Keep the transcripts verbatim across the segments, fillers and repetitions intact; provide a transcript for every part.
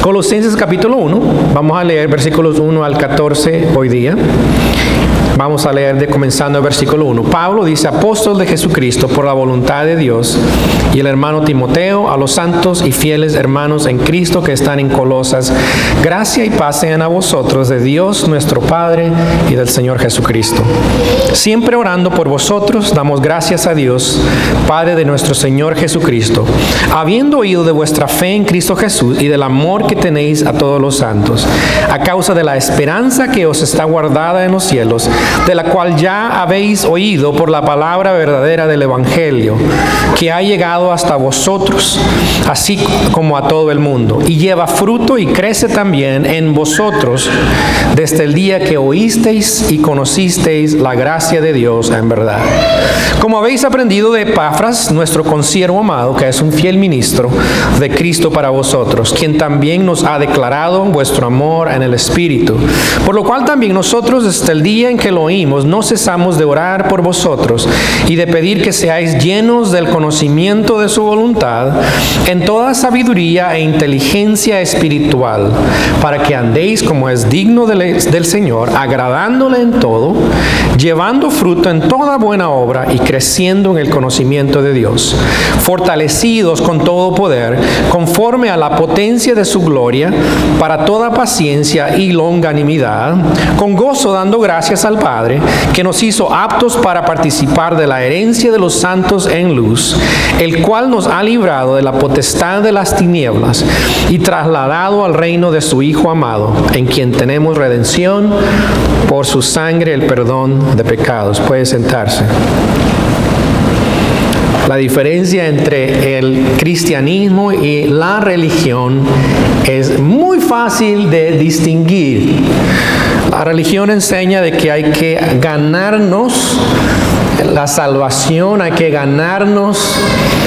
Colosenses capítulo uno, vamos a leer versículos uno al catorce hoy día. Vamos a leer de comenzando el versículo uno. Pablo dice: apóstol de Jesucristo por la voluntad de Dios, y el hermano Timoteo, a los santos y fieles hermanos en Cristo que están en Colosas, gracia y paz sean a vosotros de Dios nuestro Padre y del Señor Jesucristo. Siempre orando por vosotros, damos gracias a Dios, Padre de nuestro Señor Jesucristo, habiendo oído de vuestra fe en Cristo Jesús y del amor que tenéis a todos los santos, a causa de la esperanza que os está guardada en los cielos, de la cual ya habéis oído por la palabra verdadera del Evangelio, que ha llegado hasta vosotros, así como a todo el mundo, y lleva fruto y crece también en vosotros desde el día que oísteis y conocisteis la gracia de Dios en verdad. Como habéis aprendido de Epafras, nuestro consiervo amado, que es un fiel ministro de Cristo para vosotros, quien también nos ha declarado vuestro amor en el Espíritu, por lo cual también nosotros desde el día en que lo oímos, no cesamos de orar por vosotros y de pedir que seáis llenos del conocimiento de su voluntad en toda sabiduría e inteligencia espiritual, para que andéis como es digno del, del Señor, agradándole en todo, llevando fruto en toda buena obra y creciendo en el conocimiento de Dios, fortalecidos con todo poder, conforme a la potencia de su gloria, para toda paciencia y longanimidad, con gozo dando gracias al Padre, que nos hizo aptos para participar de la herencia de los santos en luz, el cual nos ha librado de la potestad de las tinieblas y trasladado al reino de su Hijo amado, en quien tenemos redención por su sangre, el perdón de pecados. Puede sentarse. La diferencia entre el cristianismo y la religión es muy fácil de distinguir. La religión enseña de que hay que ganarnos la salvación, hay que ganarnos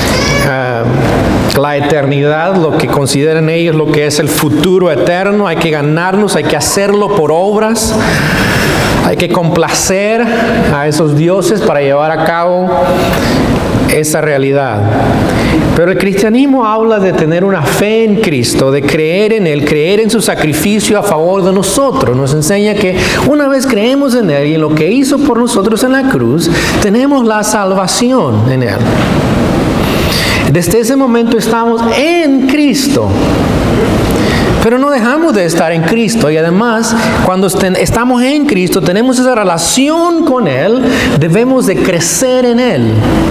uh, la eternidad, lo que consideran ellos lo que es el futuro eterno, hay que ganarnos, hay que hacerlo por obras, hay que complacer a esos dioses para llevar a cabo esa realidad. Pero el cristianismo habla de tener una fe en Cristo, de creer en Él, creer en su sacrificio a favor de nosotros. Nos enseña que una vez creemos en Él y en lo que hizo por nosotros en la cruz, tenemos la salvación en Él. Desde ese momento estamos en Cristo. Pero no dejamos de estar en Cristo, y además cuando estamos en Cristo, tenemos esa relación con Él, debemos de crecer en Él.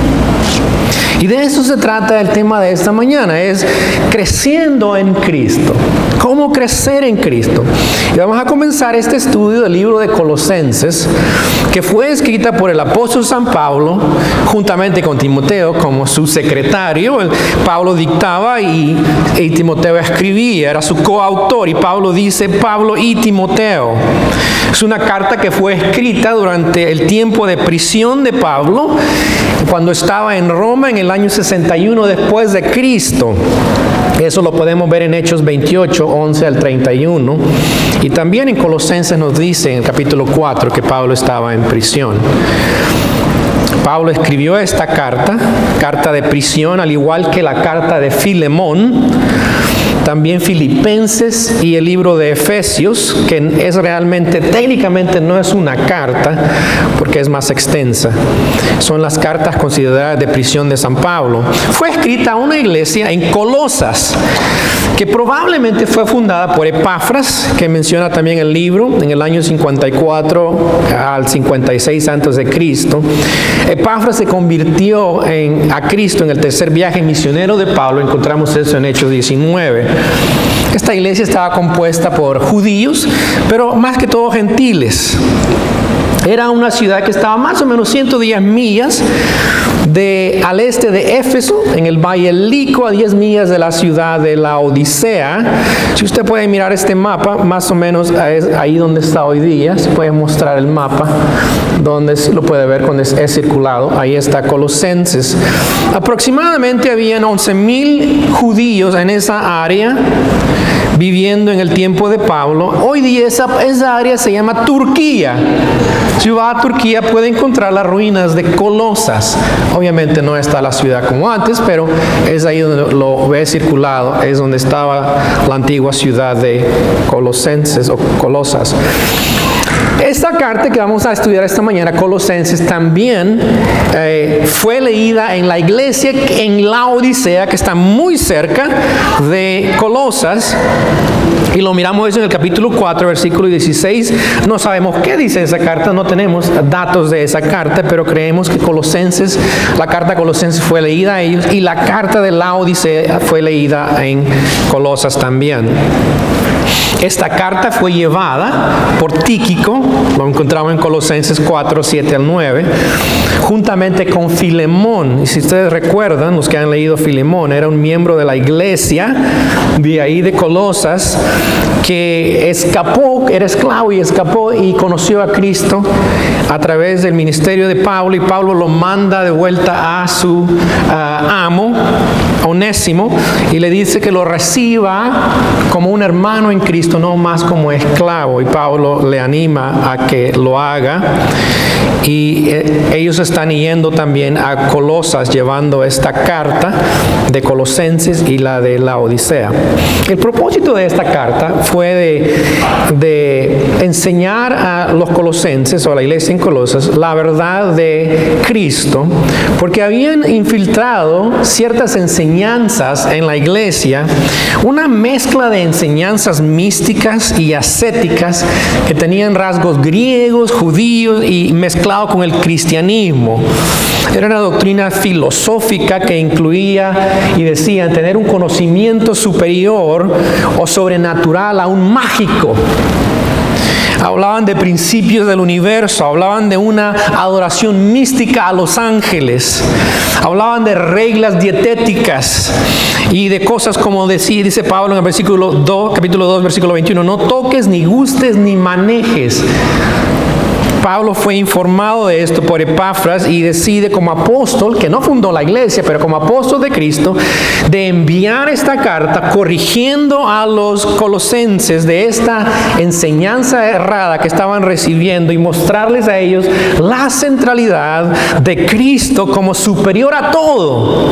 Y de eso se trata el tema de esta mañana, es creciendo en Cristo. ¿Cómo crecer en Cristo? Y vamos a comenzar este estudio del libro de Colosenses, que fue escrita por el apóstol San Pablo, juntamente con Timoteo como su secretario. Pablo dictaba y, y Timoteo escribía, era su coautor, y Pablo dice Pablo y Timoteo. Es una carta que fue escrita durante el tiempo de prisión de Pablo, cuando estaba en Roma en el año sesenta y uno después de Cristo. Eso lo podemos ver en Hechos veintiocho, once al treinta y uno. Y también en Colosenses nos dice en el capítulo cuatro que Pablo estaba en prisión. Pablo escribió esta carta, carta de prisión, al igual que la carta de Filemón, también Filipenses y el libro de Efesios, que es realmente, técnicamente no es una carta, porque es más extensa. Son las cartas consideradas de prisión de San Pablo. Fue escrita a una iglesia en Colosas, que probablemente fue fundada por Epafras, que menciona también el libro, en el año cincuenta y cuatro al cincuenta y seis antes de Cristo. Epafras se convirtió en, a Cristo en el tercer viaje misionero de Pablo. Encontramos eso en Hechos diecinueve. Esta iglesia estaba compuesta por judíos, pero más que todo gentiles. Era una ciudad que estaba más o menos ciento diez millas de, al este de Éfeso, en el Valle Lico, a diez millas de la ciudad de la Odisea. Si usted puede mirar este mapa, más o menos es ahí donde está hoy día. Se puede mostrar el mapa, donde lo puede ver cuando es, es circulado. Ahí está Colosenses. Aproximadamente habían once mil judíos en esa área. viviendo en el tiempo de Pablo. Hoy día esa, esa área se llama Turquía. Si va a Turquía puede encontrar las ruinas de Colosas. Obviamente no está la ciudad como antes, pero es ahí donde lo ve circulado, es donde estaba la antigua ciudad de Colosenses o Colosas. Esta carta que vamos a estudiar esta mañana, Colosenses, también eh, fue leída en la iglesia en Laodicea, que está muy cerca de Colosas. Y lo miramos eso en el capítulo cuatro, versículo dieciséis. No sabemos qué dice esa carta, no tenemos datos de esa carta, pero creemos que Colosenses, la carta de Colosenses fue leída a ellos y la carta de Laodicea fue leída en Colosas también. Esta carta fue llevada por Tíquico, lo encontramos en Colosenses cuatro, siete al nueve, juntamente con Filemón. Y si ustedes recuerdan, los que han leído Filemón, era un miembro de la iglesia de ahí de Colosas, que escapó, era esclavo y escapó y conoció a Cristo a través del ministerio de Pablo, y Pablo lo manda de vuelta a su uh, amo, Onésimo, y le dice que lo reciba como un hermano en Cristo, no más como esclavo, y Pablo le anima a que lo haga. Y eh, ellos están yendo también a Colosas llevando esta carta de Colosenses y la de la Odisea. El propósito de esta carta fue de, de enseñar a los colosenses o a la iglesia en Colosas la verdad de Cristo, porque habían infiltrado ciertas enseñanzas en la iglesia, una mezcla de enseñanzas místicas y ascéticas que tenían rasgos griegos, judíos y mezclados con el cristianismo. Era una doctrina filosófica que incluía y decían tener un conocimiento superior o sobrenatural, aún mágico. Hablaban de principios del universo, hablaban de una adoración mística a los ángeles, hablaban de reglas dietéticas y de cosas como decía, dice Pablo en el versículo dos, capítulo dos, versículo veintiuno, no toques, ni gustes, ni manejes. Pablo fue informado de esto por Epafras y decide como apóstol, que no fundó la iglesia, pero como apóstol de Cristo, de enviar esta carta corrigiendo a los colosenses de esta enseñanza errada que estaban recibiendo y mostrarles a ellos la centralidad de Cristo como superior a todo.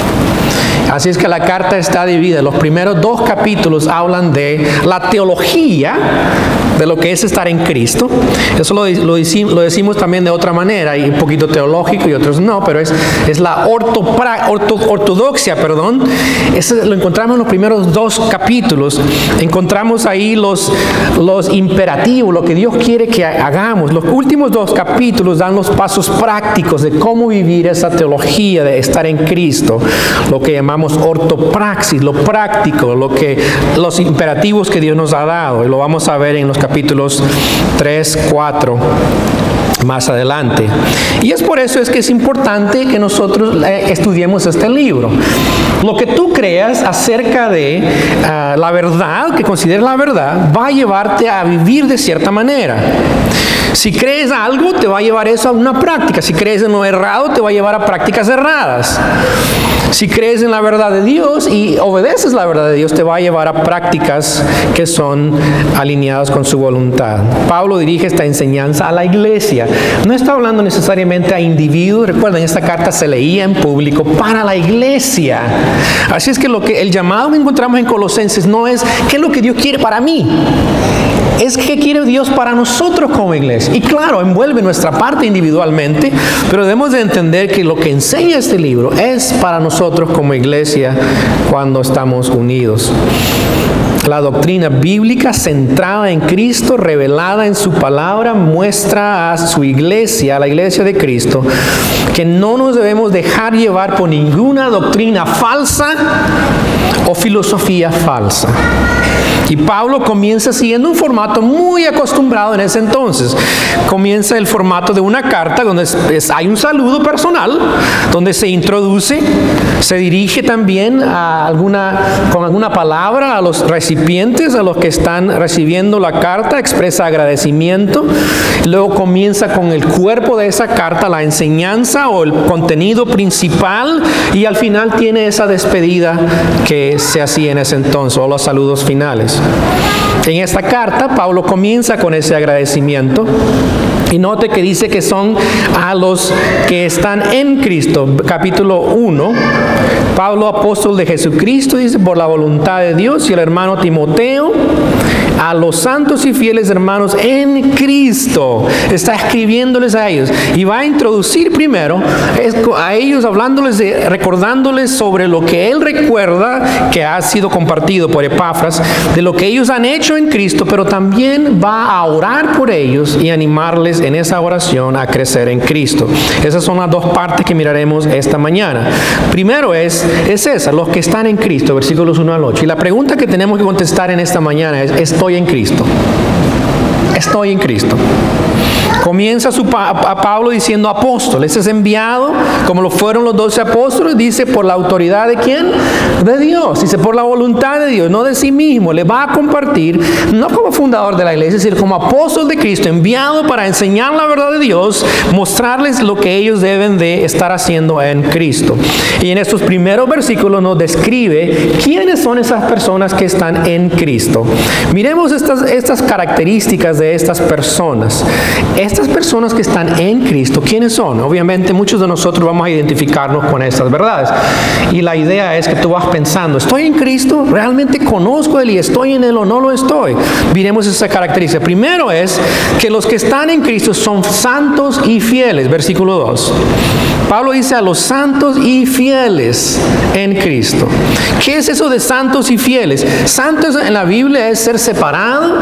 Así es que la carta está dividida. Los primeros dos capítulos hablan de la teología de lo que es estar en Cristo. Eso lo, lo, lo decimos también de otra manera, y un poquito teológico y otros no, pero es, es la ortopra, orto, ortodoxia, perdón. Eso lo encontramos en los primeros dos capítulos. Encontramos ahí los, los imperativos, lo que Dios quiere que hagamos. Los últimos dos capítulos dan los pasos prácticos de cómo vivir esa teología de estar en Cristo, lo que llamamos ortopraxis, lo práctico, lo que, los imperativos que Dios nos ha dado, y lo vamos a ver en los capítulos tres, cuatro más adelante. Y es por eso es que es importante que nosotros eh, estudiemos este libro. Lo que tú creas acerca de uh, la verdad, que consideres la verdad, va a llevarte a vivir de cierta manera. Si crees algo, te va a llevar eso a una práctica. Si crees en lo errado, te va a llevar a prácticas erradas. Si crees en la verdad de Dios y obedeces la verdad de Dios, te va a llevar a prácticas que son alineadas con su voluntad. Pablo dirige esta enseñanza a la iglesia. No está hablando necesariamente a individuos. Recuerden, esta carta se leía en público para la iglesia. Así es que lo que el llamado que encontramos en Colosenses no es ¿qué es lo que Dios quiere para mí? Es qué quiere Dios para nosotros como iglesia. Y claro, envuelve nuestra parte individualmente, pero debemos de entender que lo que enseña este libro es para nosotros como iglesia cuando estamos unidos. La doctrina bíblica centrada en Cristo, revelada en su palabra, muestra a su iglesia, a la iglesia de Cristo, que no nos debemos dejar llevar por ninguna doctrina falsa o filosofía falsa. Y Pablo comienza siguiendo un formato muy acostumbrado en ese entonces. Comienza el formato de una carta donde es, es, hay un saludo personal, donde se introduce, se dirige también a alguna, con alguna palabra a los recipientes, a los que están recibiendo la carta, expresa agradecimiento. Luego comienza con el cuerpo de esa carta, la enseñanza o el contenido principal, y al final tiene esa despedida que se hacía en ese entonces, o los saludos finales. años. En esta carta, Pablo comienza con ese agradecimiento. Y note que dice que son a los que están en Cristo. Capítulo uno. Pablo, apóstol de Jesucristo, dice, por la voluntad de Dios, y el hermano Timoteo, a los santos y fieles hermanos en Cristo. Está escribiéndoles a ellos. Y va a introducir primero a ellos, hablándoles, de, recordándoles sobre lo que él recuerda que ha sido compartido por Epafras, de lo que ellos han hecho en Cristo, pero también va a orar por ellos y animarles en esa oración a crecer en Cristo. Esas son las dos partes que miraremos esta mañana. Primero es, es esa, los que están en Cristo, versículos uno al ocho. Y la pregunta que tenemos que contestar en esta mañana es, ¿estoy en Cristo? Estoy en Cristo. Comienza su, a Pablo diciendo apóstol. Ese es enviado, como lo fueron los doce apóstoles. Dice, por la autoridad de ¿quién? De Dios. Dice, por la voluntad de Dios, no de sí mismo. Le va a compartir, no como fundador de la iglesia, es decir, como apóstol de Cristo, enviado para enseñar la verdad de Dios, mostrarles lo que ellos deben de estar haciendo en Cristo. Y en estos primeros versículos nos describe quiénes son esas personas que están en Cristo. Miremos estas, estas características de estas personas. Estas personas que están en Cristo, ¿quiénes son? Obviamente muchos de nosotros vamos a identificarnos con estas verdades. Y la idea es que tú vas pensando, ¿estoy en Cristo? ¿Realmente conozco a Él y estoy en Él o no lo estoy? Miremos esa característica. Primero es que los que están en Cristo son santos y fieles. Versículo dos. Pablo dice a los santos y fieles en Cristo. ¿Qué es eso de santos y fieles? Santos en la Biblia es ser separado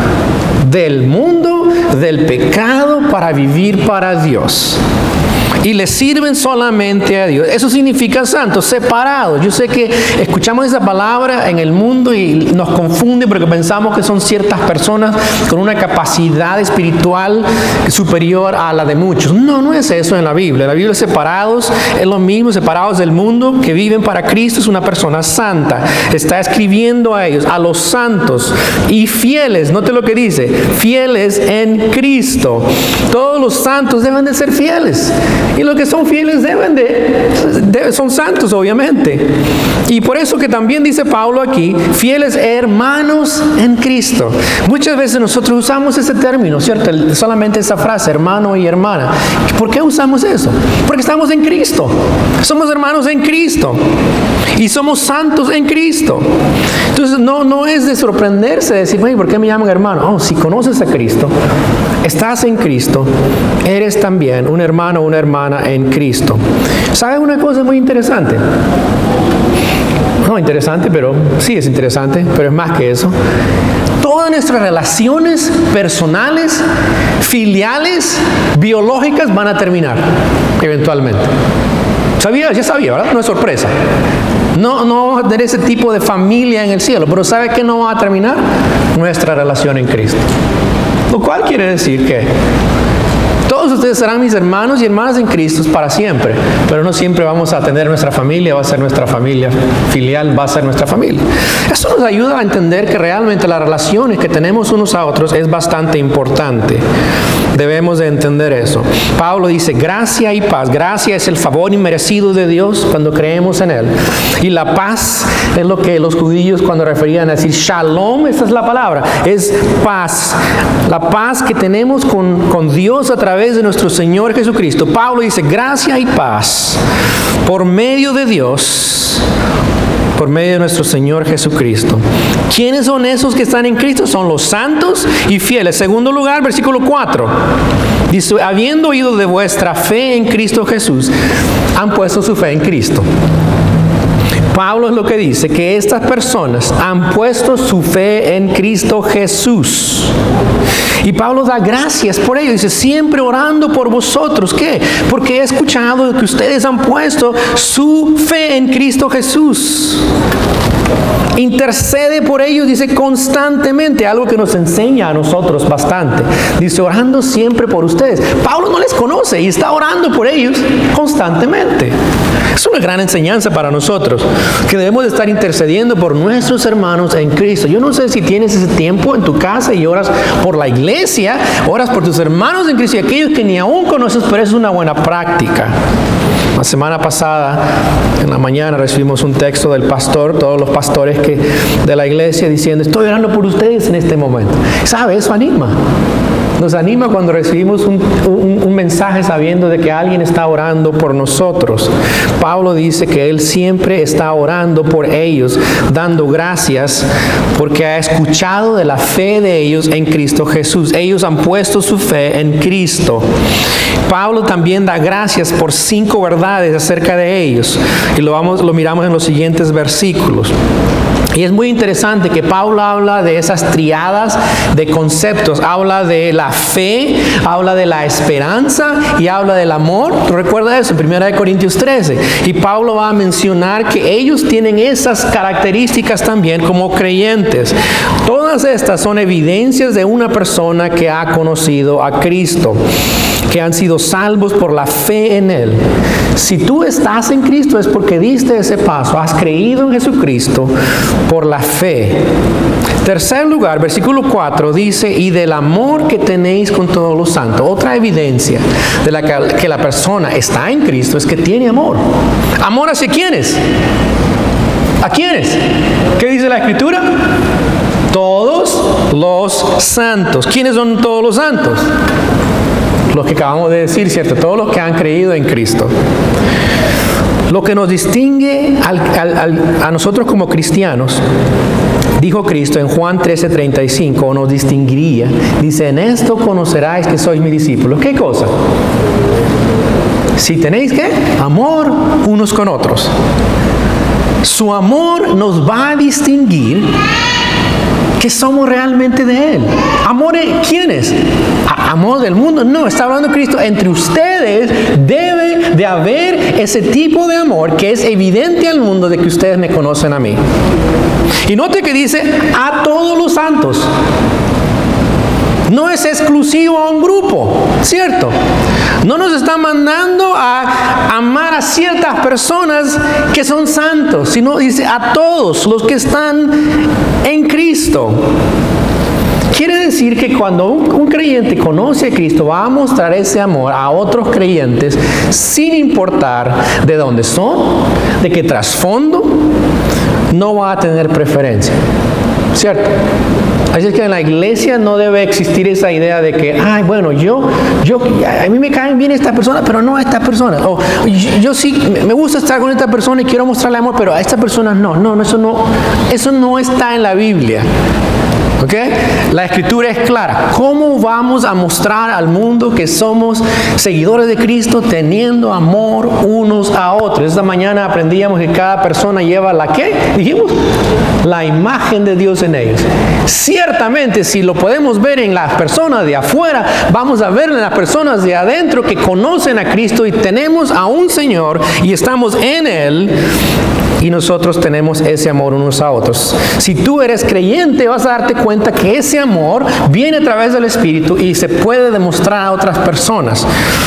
del mundo, del pecado, para vivir para Dios. Y le sirven solamente a Dios. Eso significa santos, separados. Yo sé que escuchamos esa palabra en el mundo y nos confunde porque pensamos que son ciertas personas con una capacidad espiritual superior a la de muchos. No, no es eso en la Biblia. En la Biblia separados es lo mismo, separados del mundo, que viven para Cristo, es una persona santa. Está escribiendo a ellos, a los santos y fieles. Note lo que dice, fieles en Cristo. Todos los santos deben de ser fieles. Y los que son fieles deben de, de, son santos, obviamente. Y por eso que también dice Pablo aquí, fieles hermanos en Cristo. Muchas veces nosotros usamos ese término, ¿cierto? Solamente esa frase, hermano y hermana. ¿Por qué usamos eso? Porque estamos en Cristo. Somos hermanos en Cristo. Y somos santos en Cristo. Entonces no, no es de sorprenderse, de decir, ¿por qué me llaman hermano? Oh, si conoces a Cristo, estás en Cristo, eres también un hermano o una hermana en Cristo. ¿Sabe una cosa muy interesante? No interesante, pero sí es interesante, pero es más que eso. Todas nuestras relaciones personales, filiales, biológicas van a terminar eventualmente. ¿Sabía? Ya sabía, ¿verdad? No es sorpresa. No, no vamos a tener ese tipo de familia en el cielo, pero ¿sabe qué no va a terminar? Nuestra relación en Cristo. Lo cual quiere decir que todos ustedes serán mis hermanos y hermanas en Cristo para siempre, pero no siempre vamos a tener nuestra familia, va a ser nuestra familia filial, va a ser nuestra familia. Eso nos ayuda a entender que realmente las relaciones que tenemos unos a otros es bastante importante. Debemos de entender eso. Pablo dice, gracia y paz. Gracia es el favor inmerecido de Dios cuando creemos en Él. Y la paz es lo que los judíos cuando referían a decir shalom, esa es la palabra, es paz. La paz que tenemos con, con Dios a través de nuestro Señor Jesucristo. Pablo dice, gracia y paz por medio de Dios, por medio de nuestro Señor Jesucristo. ¿Quiénes son esos que están en Cristo? Son los santos y fieles. Segundo lugar, versículo cuatro. Dice, habiendo oído de vuestra fe en Cristo Jesús, han puesto su fe en Cristo. Pablo es lo que dice, que estas personas han puesto su fe en Cristo Jesús. Y Pablo da gracias por ello. Dice, siempre orando por vosotros. ¿Qué? Porque he escuchado que ustedes han puesto su fe en Cristo Jesús. Intercede por ellos, dice, constantemente, algo que nos enseña a nosotros bastante. Dice, orando siempre por ustedes. Pablo no les conoce y está orando por ellos constantemente. Es una gran enseñanza para nosotros, que debemos de estar intercediendo por nuestros hermanos en Cristo. Yo no sé si tienes ese tiempo en tu casa y oras por la iglesia, oras por tus hermanos en Cristo y aquellos que ni aún conoces, pero es una buena práctica. La semana pasada, en la mañana, recibimos un texto del pastor, todos los pastores que, de la iglesia, diciendo, estoy orando por ustedes en este momento. ¿Sabe? Eso anima. Nos anima cuando recibimos un, un, un mensaje sabiendo de que alguien está orando por nosotros. Pablo dice que él siempre está orando por ellos, dando gracias porque ha escuchado de la fe de ellos en Cristo Jesús. Ellos han puesto su fe en Cristo. Pablo también da gracias por cinco verdades acerca de ellos. Y lo, vamos, lo miramos en los siguientes versículos. Y es muy interesante que Pablo habla de esas triadas de conceptos. Habla de la fe, habla de la esperanza y habla del amor. ¿Recuerda eso? En primera de Corintios trece. Y Pablo va a mencionar que ellos tienen esas características también como creyentes. Todas estas son evidencias de una persona que ha conocido a Cristo, que han sido salvos por la fe en Él. Si tú estás en Cristo es porque diste ese paso, has creído en Jesucristo por la fe. Tercer lugar, versículo cuatro dice, y del amor que tenéis con todos los santos. Otra evidencia de la que, que la persona está en Cristo es que tiene amor. ¿Amor hacia quiénes? ¿A quiénes? ¿Qué dice la Escritura? Todos los santos. ¿Quiénes son todos los santos? Los que acabamos de decir, ¿cierto? Todos los que han creído en Cristo. Lo que nos distingue al, al, al, a nosotros como cristianos, dijo Cristo en Juan trece treinta y cinco, o nos distinguiría, dice, en esto conoceráis que sois mis discípulos. ¿Qué cosa? Si tenéis, ¿qué? Amor unos con otros. Su amor nos va a distinguir que somos realmente de Él. ¿Amor de quiénes? ¿Amor del mundo? No, está hablando Cristo. Entre ustedes debe de haber ese tipo de amor que es evidente al mundo de que ustedes me conocen a mí. Y note que dice a todos los santos. No es exclusivo a un grupo, ¿cierto? No nos está mandando a amar a ciertas personas que son santos, sino dice a todos los que están en Cristo. Quiere decir que cuando un, un creyente conoce a Cristo, va a mostrar ese amor a otros creyentes sin importar de dónde son, de qué trasfondo, no va a tener preferencia, ¿cierto? Así es que en la iglesia no debe existir esa idea de que, ay, bueno, yo, yo, a mí me caen bien estas personas, pero no a estas personas. O yo, yo sí, me gusta estar con esta persona y quiero mostrarle amor, pero a esta persona no. No, no, eso no, eso no está en la Biblia. ¿Ok? La Escritura es clara. ¿Cómo vamos a mostrar al mundo que somos seguidores de Cristo teniendo amor unos a otros? Esta mañana aprendíamos que cada persona lleva la ¿qué? Dijimos, la imagen de Dios en ellos. Ciertamente, si lo podemos ver en las personas de afuera, vamos a ver en las personas de adentro que conocen a Cristo y tenemos a un Señor y estamos en Él. Y nosotros tenemos ese amor unos a otros. Si tú eres creyente, vas a darte cuenta que ese amor viene a través del Espíritu y se puede demostrar a otras personas.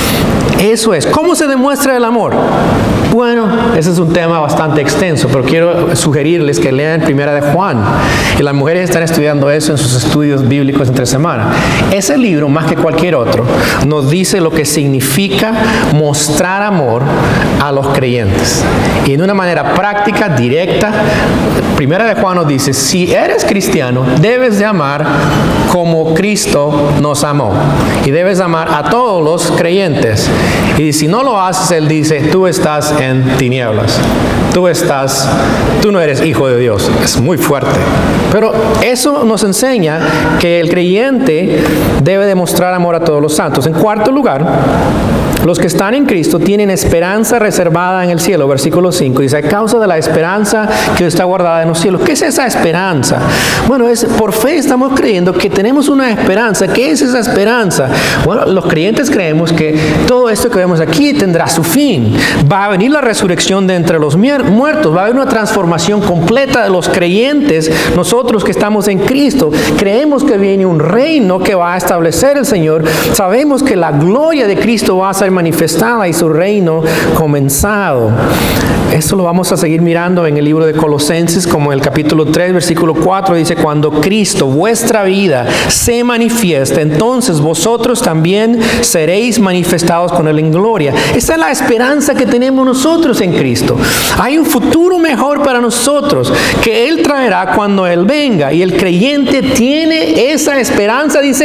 Eso es. ¿Cómo se demuestra el amor? Bueno, ese es un tema bastante extenso, pero quiero sugerirles que lean Primera de Juan. Y las mujeres están estudiando eso en sus estudios bíblicos entre semana. Ese libro, más que cualquier otro, nos dice lo que significa mostrar amor a los creyentes. Y de una manera práctica, directa, Primera de Juan nos dice, si eres cristiano, debes de amar como Cristo nos amó. Y debes amar a todos los creyentes. Y si no lo haces, Él dice, tú estás en tinieblas. Tú estás, tú no eres hijo de Dios. Es muy fuerte. Pero eso nos enseña que el creyente debe demostrar amor a todos los santos. En cuarto lugar, los que están en Cristo tienen esperanza reservada en el cielo. Versículo cinco dice, a causa de la esperanza que está guardada en los cielos. ¿Qué es esa esperanza? Bueno, es por fe estamos creyendo que tenemos una esperanza. ¿Qué es esa esperanza? Bueno, los creyentes creemos que todo esto que vemos aquí tendrá su fin. Va a venir la resurrección de entre los muertos. Va a haber una transformación completa de los creyentes. Nosotros que estamos en Cristo creemos que viene un reino que va a establecer el Señor. Sabemos que la gloria de Cristo va a ser manifestada y su reino comenzado. Esto lo vamos a seguir mirando en el libro de Colosenses, como en el capítulo tres, versículo cuatro, dice, cuando Cristo, vuestra vida, se manifieste, entonces vosotros también seréis manifestados con con Él en gloria. Esa es la esperanza que tenemos nosotros en Cristo. Hay un futuro mejor para nosotros que Él traerá cuando Él venga. Y el creyente tiene esa esperanza, dice,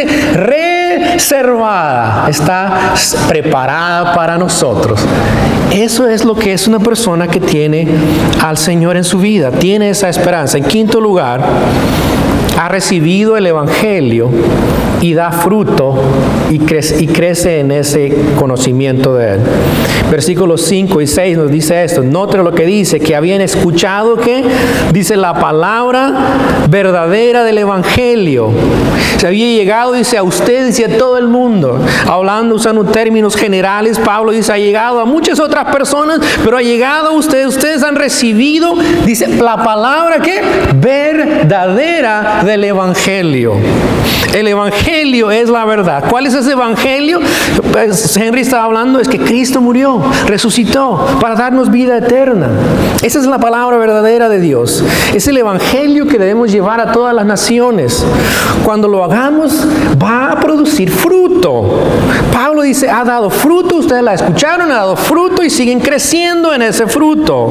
reservada. Está preparada para nosotros. Eso es lo que es una persona que tiene al Señor en su vida. Tiene esa esperanza. En quinto lugar, ha recibido el Evangelio y da fruto y crece, y crece en ese conocimiento de Él. Versículos cinco y seis nos dice esto. Note lo que dice, que habían escuchado que dice la palabra verdadera del Evangelio. Se había llegado, dice, a ustedes y a todo el mundo. Hablando, usando términos generales, Pablo dice, ha llegado a muchas otras personas, pero ha llegado a ustedes. Ustedes han recibido, dice, la palabra ¿qué? Verdadera del Evangelio. El Evangelio es la verdad. ¿Cuál es ese Evangelio? Pues Henry estaba hablando, es que Cristo murió, resucitó para darnos vida eterna. Esa es la palabra verdadera de Dios. Es el Evangelio que debemos llevar a todas las naciones. Cuando lo hagamos, va a producir fruto. Pablo dice, ha dado fruto, ustedes la escucharon, ha dado fruto y siguen creciendo en ese fruto.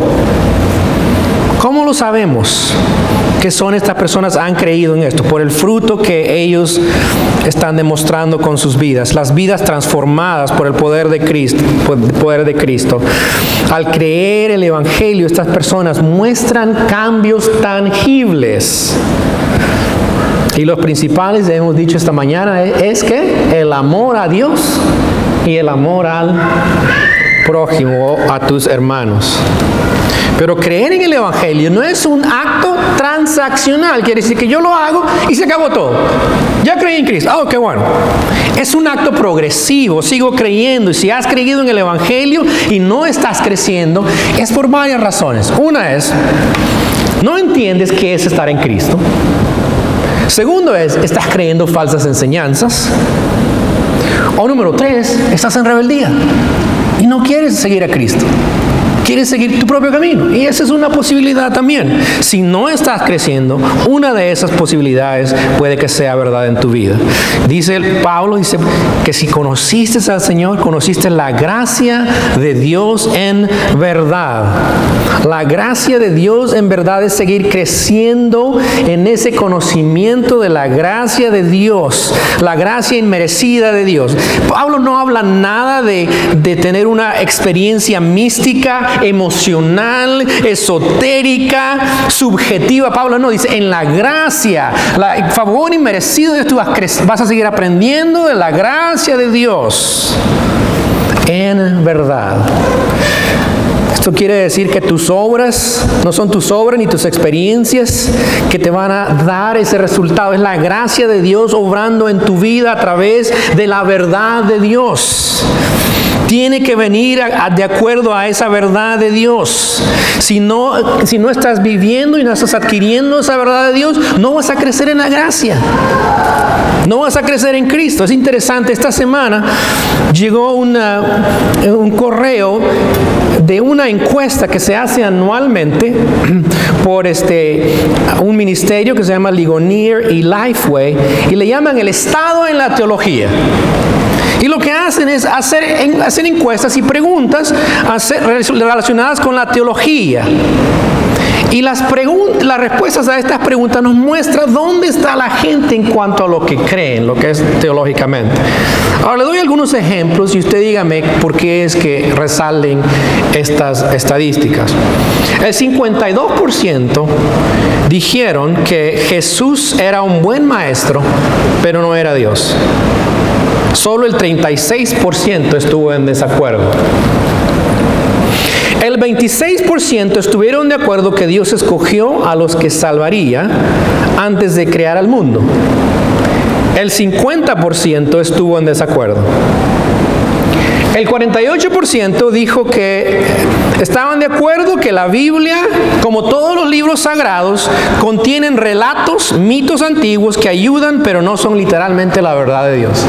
¿Cómo lo sabemos? Que son estas personas han creído en esto, por el fruto que ellos están demostrando con sus vidas, las vidas transformadas por el poder de Cristo, por el poder de Cristo. Al creer el Evangelio, estas personas muestran cambios tangibles. Y los principales, hemos dicho esta mañana, es que el amor a Dios y el amor al prójimo, a tus hermanos. Pero creer en el Evangelio no es un acto transaccional. Quiere decir que yo lo hago y se acabó todo. Ya creí en Cristo. Oh, qué bueno. Es un acto progresivo. Sigo creyendo. Y si has creído en el Evangelio y no estás creciendo, es por varias razones. Una es, no entiendes qué es estar en Cristo. Segundo es, estás creyendo falsas enseñanzas. O número tres, estás en rebeldía y no quieres seguir a Cristo. Quieres seguir tu propio camino. Y esa es una posibilidad también. Si no estás creciendo, una de esas posibilidades puede que sea verdad en tu vida. Dice Pablo, dice que si conociste al Señor, conociste la gracia de Dios en verdad. La gracia de Dios en verdad es seguir creciendo en ese conocimiento de la gracia de Dios. La gracia inmerecida de Dios. Pablo no habla nada de, de tener una experiencia mística, emocional, esotérica, subjetiva. Pablo no, dice en la gracia, la, el favor inmerecido de Dios. Tú vas, vas a seguir aprendiendo de la gracia de Dios en verdad. Esto quiere decir que tus obras no son tus obras ni tus experiencias que te van a dar ese resultado. Es la gracia de Dios obrando en tu vida a través de la verdad de Dios. Tiene que venir a, a, de acuerdo a esa verdad de Dios. Si no, si no estás viviendo y no estás adquiriendo esa verdad de Dios, no vas a crecer en la gracia. No vas a crecer en Cristo. Es interesante, esta semana llegó una, un correo de una encuesta que se hace anualmente por este, un ministerio que se llama Ligonier y Lifeway, y le llaman el estado en la teología. Y lo que hacen es hacer, hacer encuestas y preguntas hacer, relacionadas con la teología. Y las, las respuestas a estas preguntas nos muestran dónde está la gente en cuanto a lo que creen, lo que es teológicamente. Ahora le doy algunos ejemplos y usted dígame por qué es que resalen estas estadísticas. El cincuenta y dos por ciento dijeron que Jesús era un buen maestro, pero no era Dios. Solo el treinta y seis por ciento estuvo en desacuerdo. El veintiséis por ciento estuvieron de acuerdo que Dios escogió a los que salvaría antes de crear al mundo. El cincuenta por ciento estuvo en desacuerdo. El cuarenta y ocho por ciento dijo que estaban de acuerdo que la Biblia, como todos los libros sagrados, contienen relatos, mitos antiguos que ayudan, pero no son literalmente la verdad de Dios.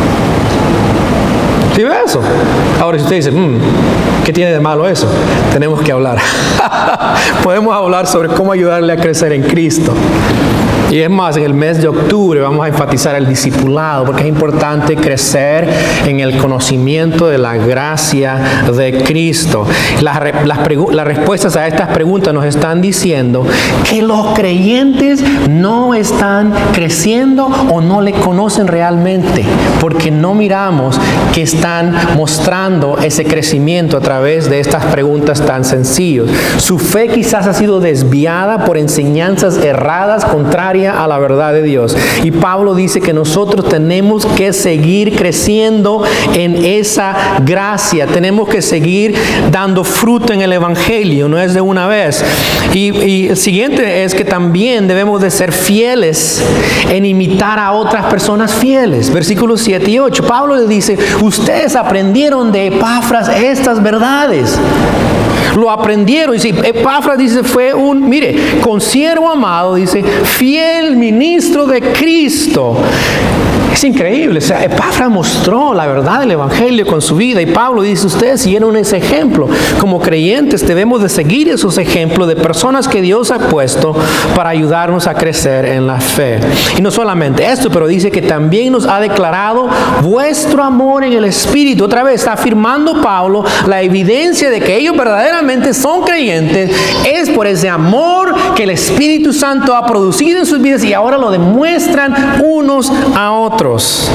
¿Sí ve eso? Ahora, si usted dice, mmm, ¿qué tiene de malo eso? Tenemos que hablar. Podemos hablar sobre cómo ayudarle a crecer en Cristo. Y es más, en el mes de octubre vamos a enfatizar el discipulado, porque es importante crecer en el conocimiento de la gracia de Cristo. Las, las, las respuestas a estas preguntas nos están diciendo que los creyentes no están creciendo o no le conocen realmente, porque no miramos que están mostrando ese crecimiento a través de estas preguntas tan sencillas. Su fe quizás ha sido desviada por enseñanzas erradas contrarias a la verdad de Dios. Y Pablo dice que nosotros tenemos que seguir creciendo en esa gracia. Tenemos que seguir dando fruto en el Evangelio, no es de una vez. Y, y el siguiente es que también debemos de ser fieles en imitar a otras personas fieles. Versículos siete y ocho. Pablo le dice, ustedes aprendieron de Epafras estas verdades. Lo aprendieron. Y si Epafras dice, fue un, mire, consiervo amado, dice, fiel ministro de Cristo. Es increíble. O sea, Epafras mostró la verdad del Evangelio con su vida. Y Pablo dice, ustedes siguieron ese ejemplo. Como creyentes debemos de seguir esos ejemplos de personas que Dios ha puesto para ayudarnos a crecer en la fe. Y no solamente esto, pero dice que también nos ha declarado vuestro amor en el Espíritu. Otra vez está afirmando Pablo la evidencia de que ellos verdaderamente son creyentes. Es por ese amor que el Espíritu Santo ha producido en sus vidas y ahora lo demuestran unos a otros.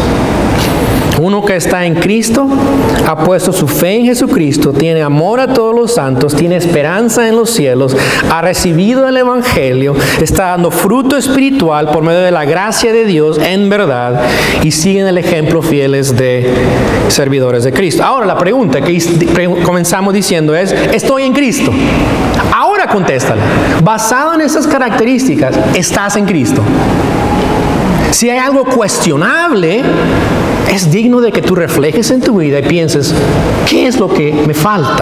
Uno que está en Cristo, ha puesto su fe en Jesucristo, tiene amor a todos los santos, tiene esperanza en los cielos, ha recibido el Evangelio, está dando fruto espiritual por medio de la gracia de Dios en verdad y siguen el ejemplo fieles de servidores de Cristo. Ahora la pregunta que comenzamos diciendo es, ¿estoy en Cristo? Ahora contéstala. Basado en esas características, ¿estás en Cristo? Si hay algo cuestionable, es digno de que tú reflejes en tu vida y pienses, ¿qué es lo que me falta?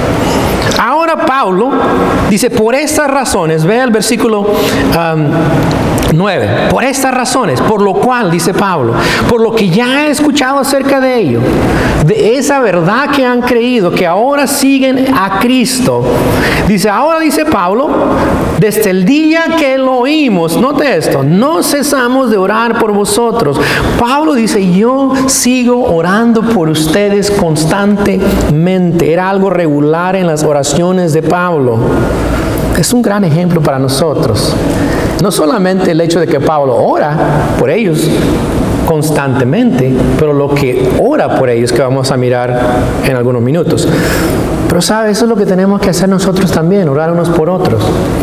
Ahora Pablo dice, por estas razones, ve el versículo um, nueve, por estas razones, por lo cual, dice Pablo, por lo que ya he escuchado acerca de ello, de esa verdad que han creído, que ahora siguen a Cristo. Dice, ahora dice Pablo, desde el día que lo oímos, note esto, no cesamos de orar por vosotros. Pablo dice, yo sigo orando por ustedes constantemente. Era algo regular en las oraciones de Pablo. Es un gran ejemplo para nosotros. No solamente el hecho de que Pablo ora por ellos constantemente, pero lo que ora por ellos, que vamos a mirar en algunos minutos. Pero sabe, eso es lo que tenemos que hacer nosotros también, orar unos por otros.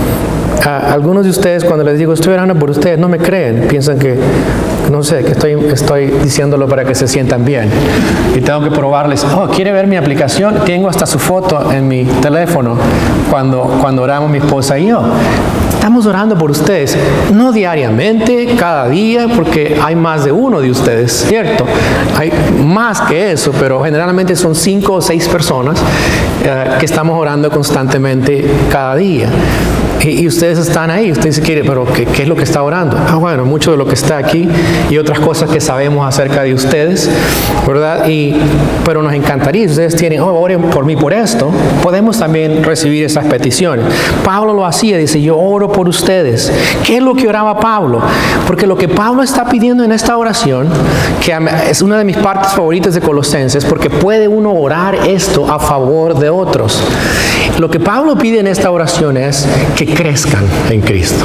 A algunos de ustedes, cuando les digo estoy orando por ustedes, no me creen, piensan que, no sé, que estoy, estoy diciéndolo para que se sientan bien. Y tengo que probarles, oh, ¿quiere ver mi aplicación? Tengo hasta su foto en mi teléfono cuando, cuando oramos mi esposa y yo. Estamos orando por ustedes, no diariamente, cada día, porque hay más de uno de ustedes, ¿cierto? Hay más que eso, pero generalmente son cinco o seis personas eh, que estamos orando constantemente cada día. Y, y ustedes están ahí, ustedes quieren, pero ¿qué, ¿qué es lo que está orando? Ah, bueno, mucho de lo que está aquí y otras cosas que sabemos acerca de ustedes, ¿verdad? Y, pero nos encantaría, ustedes tienen, oh, oren por mí por esto, podemos también recibir esas peticiones. Pablo lo hacía, dice, yo oro por ustedes. ¿Qué es lo que oraba Pablo? Porque lo que Pablo está pidiendo en esta oración, que es una de mis partes favoritas de Colosenses, porque puede uno orar esto a favor de otros. Lo que Pablo pide en esta oración es que crezcan en Cristo.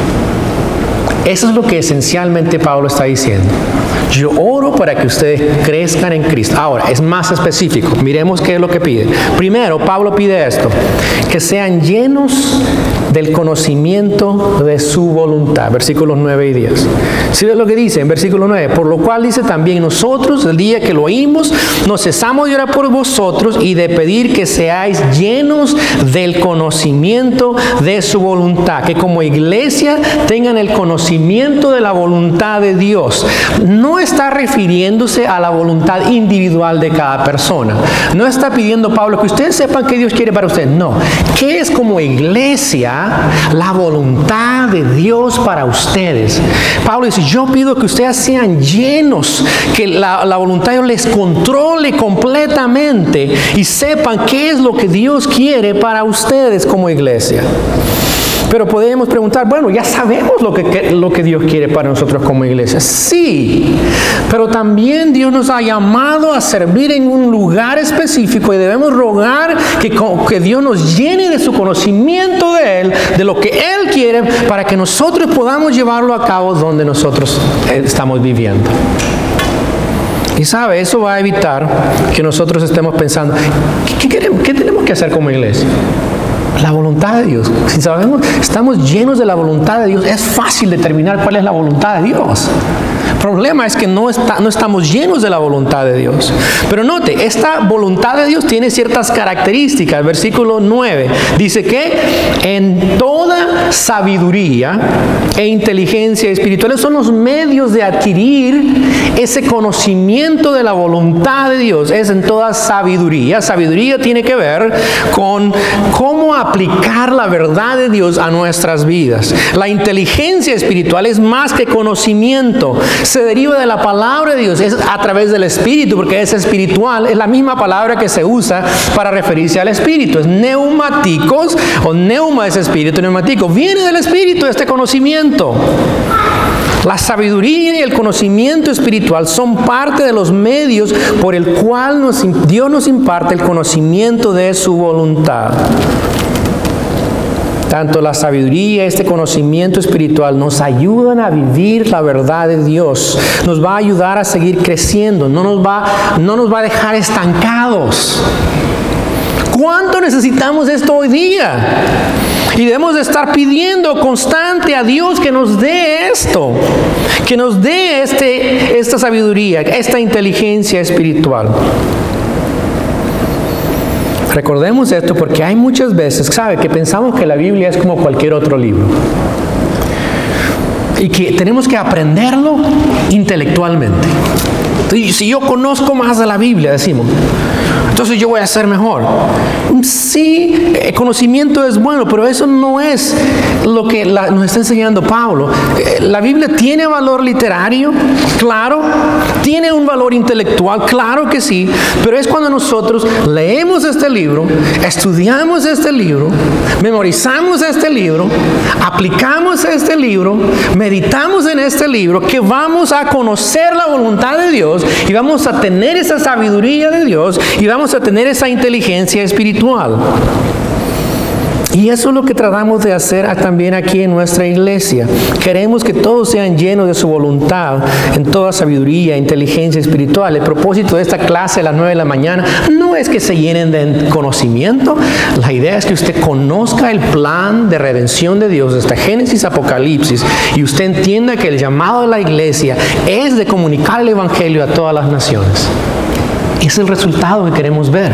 Eso es lo que esencialmente Pablo está diciendo. Yo oro para que ustedes crezcan en Cristo. Ahora, es más específico. Miremos qué es lo que pide. Primero, Pablo pide esto, que sean llenos del conocimiento de su voluntad. Versículos nueve y diez. ¿Sí ves lo que dice en versículo nueve? Por lo cual dice también nosotros, el día que lo oímos, no cesamos de orar por vosotros y de pedir que seáis llenos del conocimiento de su voluntad. Que como iglesia tengan el conocimiento de la voluntad de Dios. No está refiriéndose a la voluntad individual de cada persona. No está pidiendo Pablo que ustedes sepan qué Dios quiere para ustedes. No. ¿Qué es como iglesia la voluntad de Dios para ustedes? Pablo dice, yo pido que ustedes sean llenos, que la, la voluntad de Dios les controle completamente y sepan qué es lo que Dios quiere para ustedes como iglesia. Pero podemos preguntar, bueno, ya sabemos lo que, lo que Dios quiere para nosotros como iglesia. Sí, pero también Dios nos ha llamado a servir en un lugar específico y debemos rogar que, que Dios nos llene de su conocimiento de Él, de lo que Él quiere, para que nosotros podamos llevarlo a cabo donde nosotros estamos viviendo. Y sabe, eso va a evitar que nosotros estemos pensando, ¿qué, qué queremos, qué tenemos que hacer como iglesia? La voluntad de Dios. Si sabemos, estamos llenos de la voluntad de Dios, es fácil determinar cuál es la voluntad de Dios. El problema es que no, está, no estamos llenos de la voluntad de Dios. Pero note, esta voluntad de Dios tiene ciertas características. Versículo nueve dice que en toda sabiduría e inteligencia espiritual son los medios de adquirir ese conocimiento de la voluntad de Dios. Es en toda sabiduría. Sabiduría tiene que ver con cómo aplicar la verdad de Dios a nuestras vidas. La inteligencia espiritual es más que conocimiento. Se deriva de la palabra de Dios, es a través del Espíritu, porque es espiritual, es la misma palabra que se usa para referirse al Espíritu. Es neumáticos, o neuma es espíritu, neumático. Viene del Espíritu este conocimiento. La sabiduría y el conocimiento espiritual son parte de los medios por el cual nos, Dios nos imparte el conocimiento de su voluntad. Tanto la sabiduría y este conocimiento espiritual nos ayudan a vivir la verdad de Dios. Nos va a ayudar a seguir creciendo. No nos va, no nos va a dejar estancados. ¿Cuánto necesitamos esto hoy día? Y debemos de estar pidiendo constante a Dios que nos dé esto. Que nos dé este, esta sabiduría, esta inteligencia espiritual. Recordemos esto porque hay muchas veces, ¿sabe?, que pensamos que la Biblia es como cualquier otro libro. Y que tenemos que aprenderlo intelectualmente. Entonces, si yo conozco más de la Biblia, decimos, entonces yo voy a ser mejor. Sí, el conocimiento es bueno, pero eso no es lo que la, nos está enseñando Pablo. La Biblia tiene valor literario, claro. Tiene un valor intelectual, claro que sí. Pero es cuando nosotros leemos este libro, estudiamos este libro, memorizamos este libro, aplicamos este libro, meditamos en este libro, que vamos a conocer la voluntad de Dios y vamos a tener esa sabiduría de Dios y vamos a tener esa inteligencia espiritual. Y eso es lo que tratamos de hacer también aquí en nuestra iglesia. Queremos que todos sean llenos de su voluntad en toda sabiduría, inteligencia espiritual. El propósito de esta clase a las nueve de la mañana no es que se llenen de conocimiento. La idea es que usted conozca el plan de redención de Dios desde Génesis a Apocalipsis y usted entienda que el llamado de la iglesia es de comunicar el evangelio a todas las naciones. Es el resultado que queremos ver.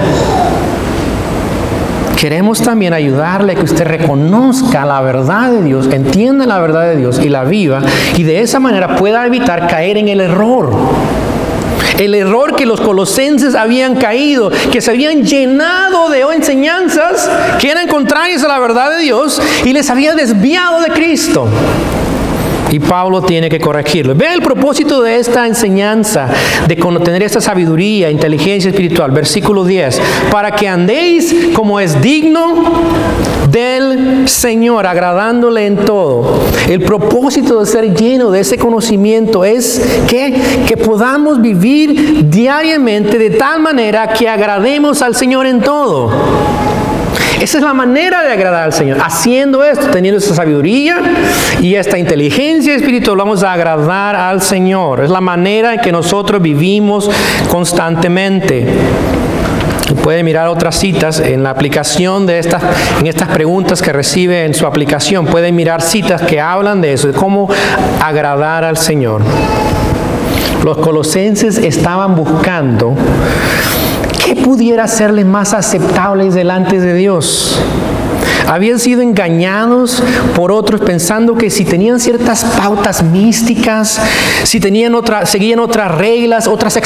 Queremos también ayudarle a que usted reconozca la verdad de Dios, entienda la verdad de Dios y la viva, y de esa manera pueda evitar caer en el error. El error que los colosenses habían caído, que se habían llenado de enseñanzas que eran contrarias a la verdad de Dios y les había desviado de Cristo. Y Pablo tiene que corregirlo. Ve el propósito de esta enseñanza, de tener esta sabiduría, inteligencia espiritual. Versículo diez. Para que andéis como es digno del Señor, agradándole en todo. El propósito de ser lleno de ese conocimiento es que, que podamos vivir diariamente de tal manera que agrademos al Señor en todo. Esa es la manera de agradar al Señor. Haciendo esto, teniendo esta sabiduría y esta inteligencia espiritual, vamos a agradar al Señor. Es la manera en que nosotros vivimos constantemente. Puede mirar otras citas en la aplicación de estas, en estas preguntas que recibe en su aplicación. Puede mirar citas que hablan de eso, de cómo agradar al Señor. Los colosenses estaban buscando ¿qué pudiera serles más aceptables delante de Dios? Habían sido engañados por otros pensando que si tenían ciertas pautas místicas, si tenían otra, seguían otras reglas, otras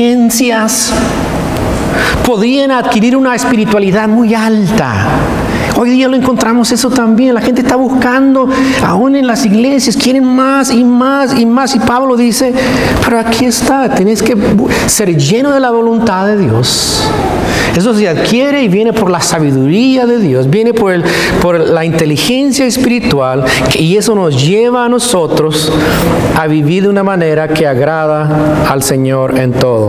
experiencias, podían adquirir una espiritualidad muy alta, Hoy día lo encontramos eso también. La gente está buscando, aún en las iglesias, quieren más y más y más. Y Pablo dice, pero aquí está, tienes que ser lleno de la voluntad de Dios. Eso se adquiere y viene por la sabiduría de Dios, viene por, el, por la inteligencia espiritual, y eso nos lleva a nosotros a vivir de una manera que agrada al Señor en todo.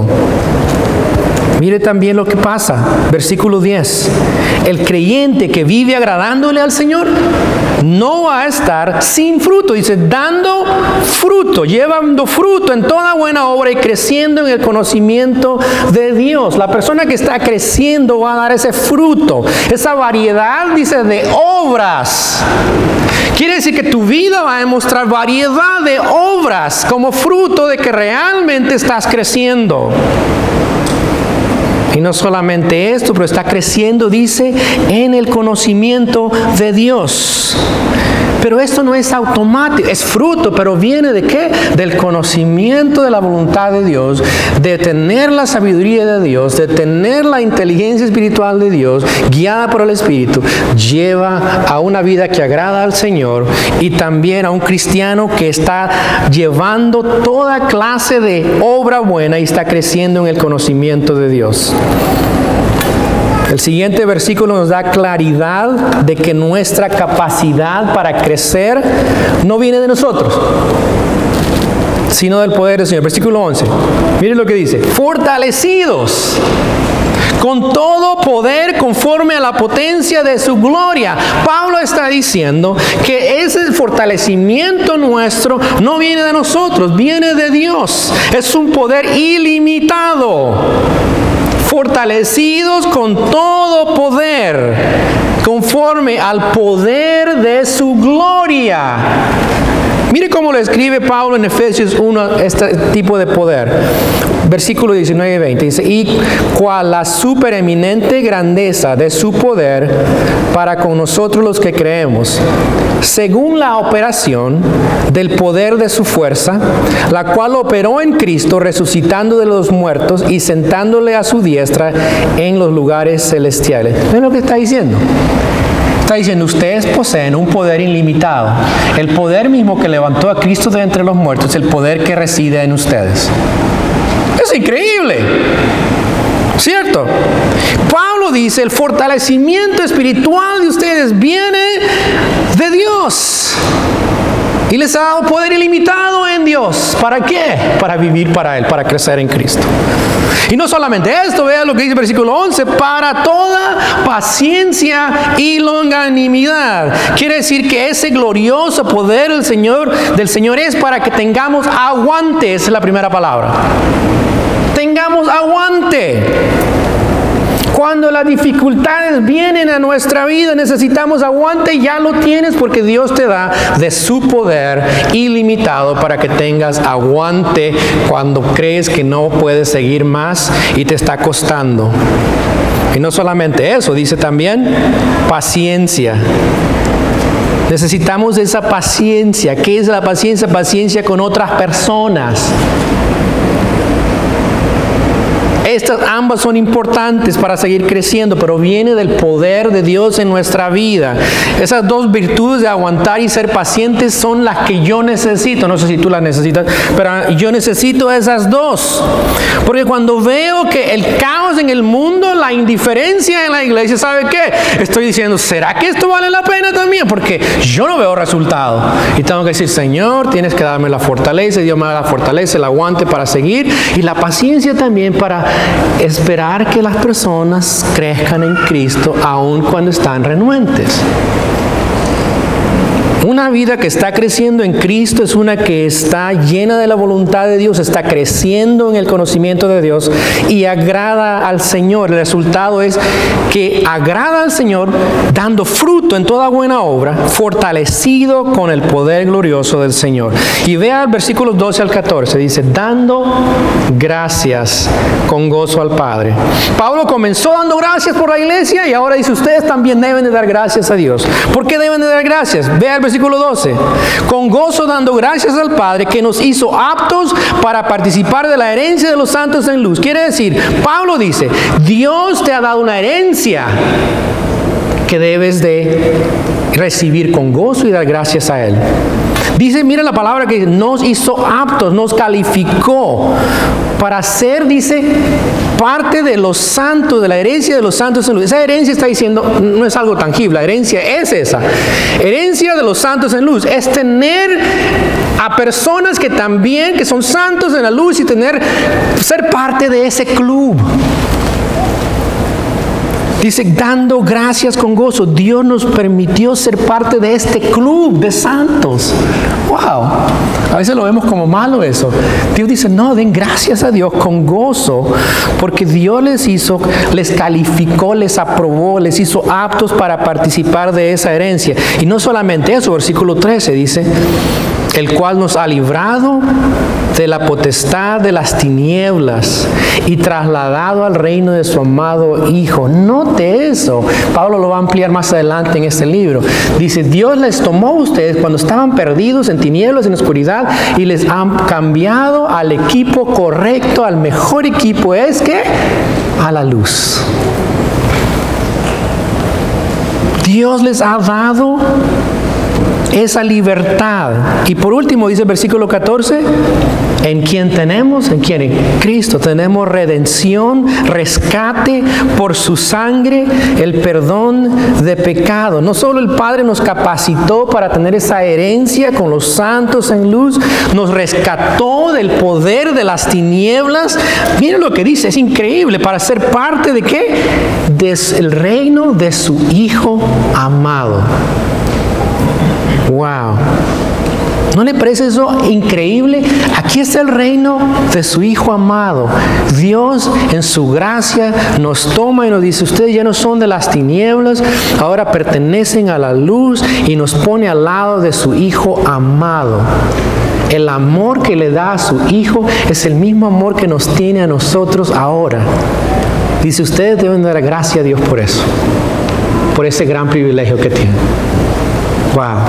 Mire también lo que pasa, versículo diez. El creyente que vive agradándole al Señor no va a estar sin fruto. Dice, dando fruto, llevando fruto en toda buena obra y creciendo en el conocimiento de Dios. La persona que está creciendo va a dar ese fruto, esa variedad, dice, de obras. Quiere decir que tu vida va a demostrar variedad de obras como fruto de que realmente estás creciendo. Y no solamente esto, pero está creciendo, dice, en el conocimiento de Dios. Pero esto no es automático, es fruto, pero viene ¿de qué? Del conocimiento de la voluntad de Dios, de tener la sabiduría de Dios, de tener la inteligencia espiritual de Dios, guiada por el Espíritu, lleva a una vida que agrada al Señor, y también a un cristiano que está llevando toda clase de obra buena y está creciendo en el conocimiento de Dios. El siguiente versículo nos da claridad de que nuestra capacidad para crecer no viene de nosotros, sino del poder del Señor. Versículo once. Miren lo que dice. Fortalecidos con todo poder conforme a la potencia de su gloria. Pablo está diciendo que ese fortalecimiento nuestro no viene de nosotros, viene de Dios. Es un poder ilimitado. Fortalecidos con todo poder, conforme al poder de su gloria. Mire cómo lo escribe Pablo en Efesios uno, este tipo de poder. Versículo diecinueve y veinte dice, y cual la supereminente grandeza de su poder para con nosotros los que creemos, según la operación del poder de su fuerza, la cual operó en Cristo, resucitando de los muertos y sentándole a su diestra en los lugares celestiales. ¿Ven lo que está diciendo? Está diciendo, ustedes poseen un poder ilimitado. El poder mismo que levantó a Cristo de entre los muertos es el poder que reside en ustedes. Es increíble, ¿cierto? Pablo dice, el fortalecimiento espiritual de ustedes viene de Dios. Y les ha dado poder ilimitado en Dios. ¿Para qué? Para vivir para Él, para crecer en Cristo. Y no solamente esto, vea lo que dice el versículo once, para toda paciencia y longanimidad. Quiere decir que ese glorioso poder del Señor, del Señor es para que tengamos aguante. Esa es la primera palabra. Tengamos aguante. Cuando las dificultades vienen a nuestra vida, necesitamos aguante, ya lo tienes porque Dios te da de su poder ilimitado para que tengas aguante cuando crees que no puedes seguir más y te está costando. Y no solamente eso, dice también paciencia. Necesitamos esa paciencia. ¿Qué es la paciencia? Paciencia con otras personas. Estas ambas son importantes para seguir creciendo, pero viene del poder de Dios en nuestra vida. Esas dos virtudes de aguantar y ser pacientes son las que yo necesito. No sé si tú las necesitas, pero yo necesito esas dos. Porque cuando veo que el caos en el mundo, la indiferencia en la iglesia, ¿sabe qué? Estoy diciendo, ¿será que esto vale la pena también? Porque yo no veo resultado. Y tengo que decir, Señor, tienes que darme la fortaleza. Y Dios me da la fortaleza, el aguante para seguir. Y la paciencia también para esperar que las personas crezcan en Cristo aun cuando están renuentes. Una vida que está creciendo en Cristo es una que está llena de la voluntad de Dios, está creciendo en el conocimiento de Dios y agrada al Señor. El resultado es que agrada al Señor dando fruto en toda buena obra, fortalecido con el poder glorioso del Señor. Y vea el versículo doce al catorce, dice, dando gracias con gozo al Padre. Pablo comenzó dando gracias por la iglesia y ahora dice, ustedes también deben de dar gracias a Dios. ¿Por qué deben de dar gracias? Vea el versículo doce. Con gozo dando gracias al Padre que nos hizo aptos para participar de la herencia de los santos en luz. Quiere decir, Pablo dice, Dios te ha dado una herencia. que debes de recibir con gozo y dar gracias a Él. Dice, mira la palabra que nos hizo aptos, nos calificó para ser, dice, parte de los santos, de la herencia de los santos en luz. Esa herencia está diciendo, no es algo tangible, la herencia es esa. Herencia de los santos en luz es tener a personas que también, que son santos en la luz y tener, ser parte de ese club. Dice, dando gracias con gozo. Dios nos permitió ser parte de este club de santos. Wow. A veces lo vemos como malo eso. Dios dice, no, den gracias a Dios con gozo, porque Dios les hizo, les calificó, les aprobó, les hizo aptos para participar de esa herencia. Y no solamente eso, versículo trece dice, el cual nos ha librado de la potestad de las tinieblas y trasladado al reino de su amado Hijo. Note eso. Pablo lo va a ampliar más adelante en este libro. Dice, Dios les tomó a ustedes cuando estaban perdidos en tinieblas, en oscuridad, y les han cambiado al equipo correcto, al mejor equipo. ¿Es qué? A la luz. Dios les ha dado esa libertad. Y por último dice el versículo catorce, ¿en quién tenemos? ¿En quién? En Cristo. Tenemos redención, rescate por su sangre, el perdón de pecado. No solo el Padre nos capacitó para tener esa herencia con los santos en luz, nos rescató del poder de las tinieblas. Miren lo que dice, es increíble, para ser parte de ¿qué? Del reino de su Hijo amado. Wow. ¿No le parece eso increíble? Aquí está el reino de su Hijo amado. Dios en su gracia nos toma y nos dice, ustedes ya no son de las tinieblas, ahora pertenecen a la luz, y nos pone al lado de su Hijo amado. El amor que le da a su Hijo es el mismo amor que nos tiene a nosotros ahora. Dice, ustedes deben dar gracias a Dios por eso, por ese gran privilegio que tienen. Wow.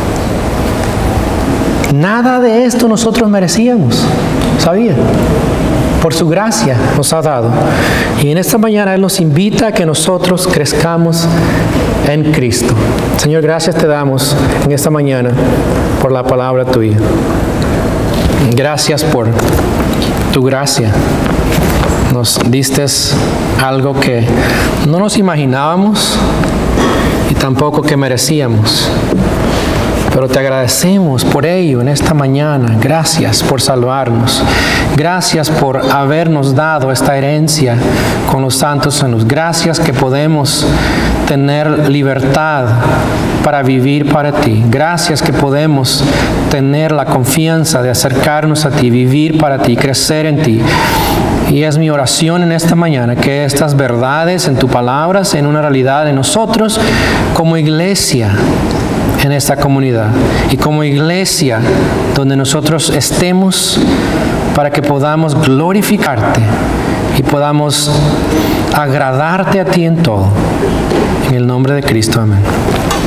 Nada de esto nosotros merecíamos, ¿sabía? Por su gracia nos ha dado. Y en esta mañana Él nos invita a que nosotros crezcamos en Cristo. Señor, gracias te damos en esta mañana por la palabra tuya. Gracias por tu gracia. Nos diste algo que no nos imaginábamos y tampoco que merecíamos. Pero te agradecemos por ello en esta mañana. Gracias por salvarnos. Gracias por habernos dado esta herencia con los santos en luz. Gracias que podemos tener libertad para vivir para ti. Gracias que podemos tener la confianza de acercarnos a ti, vivir para ti, crecer en ti. Y es mi oración en esta mañana que estas verdades en tu palabra sean una realidad en nosotros como iglesia en esta comunidad y como iglesia donde nosotros estemos, para que podamos glorificarte y podamos agradarte a ti en todo. En el nombre de Cristo, amén.